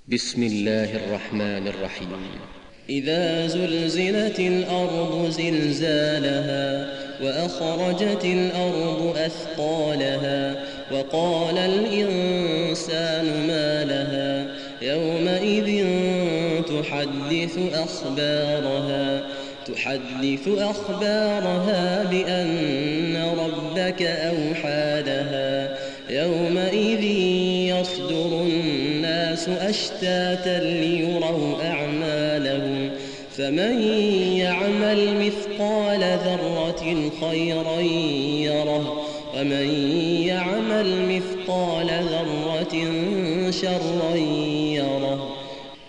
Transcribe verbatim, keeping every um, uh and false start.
بسم الله الرحمن الرحيم. إذا زلزلت الأرض زلزالها وأخرجت الأرض أثقالها وقال الإنسان ما لها يومئذ تحدث أخبارها تحدث أخبارها بأن ربك أوحى لها يومئذ يصدر الناس أشتاتا ليروا أعمالهم فمن يعمل مثقال ذرة خيرا يره ومن يعمل مثقال ذرة شرا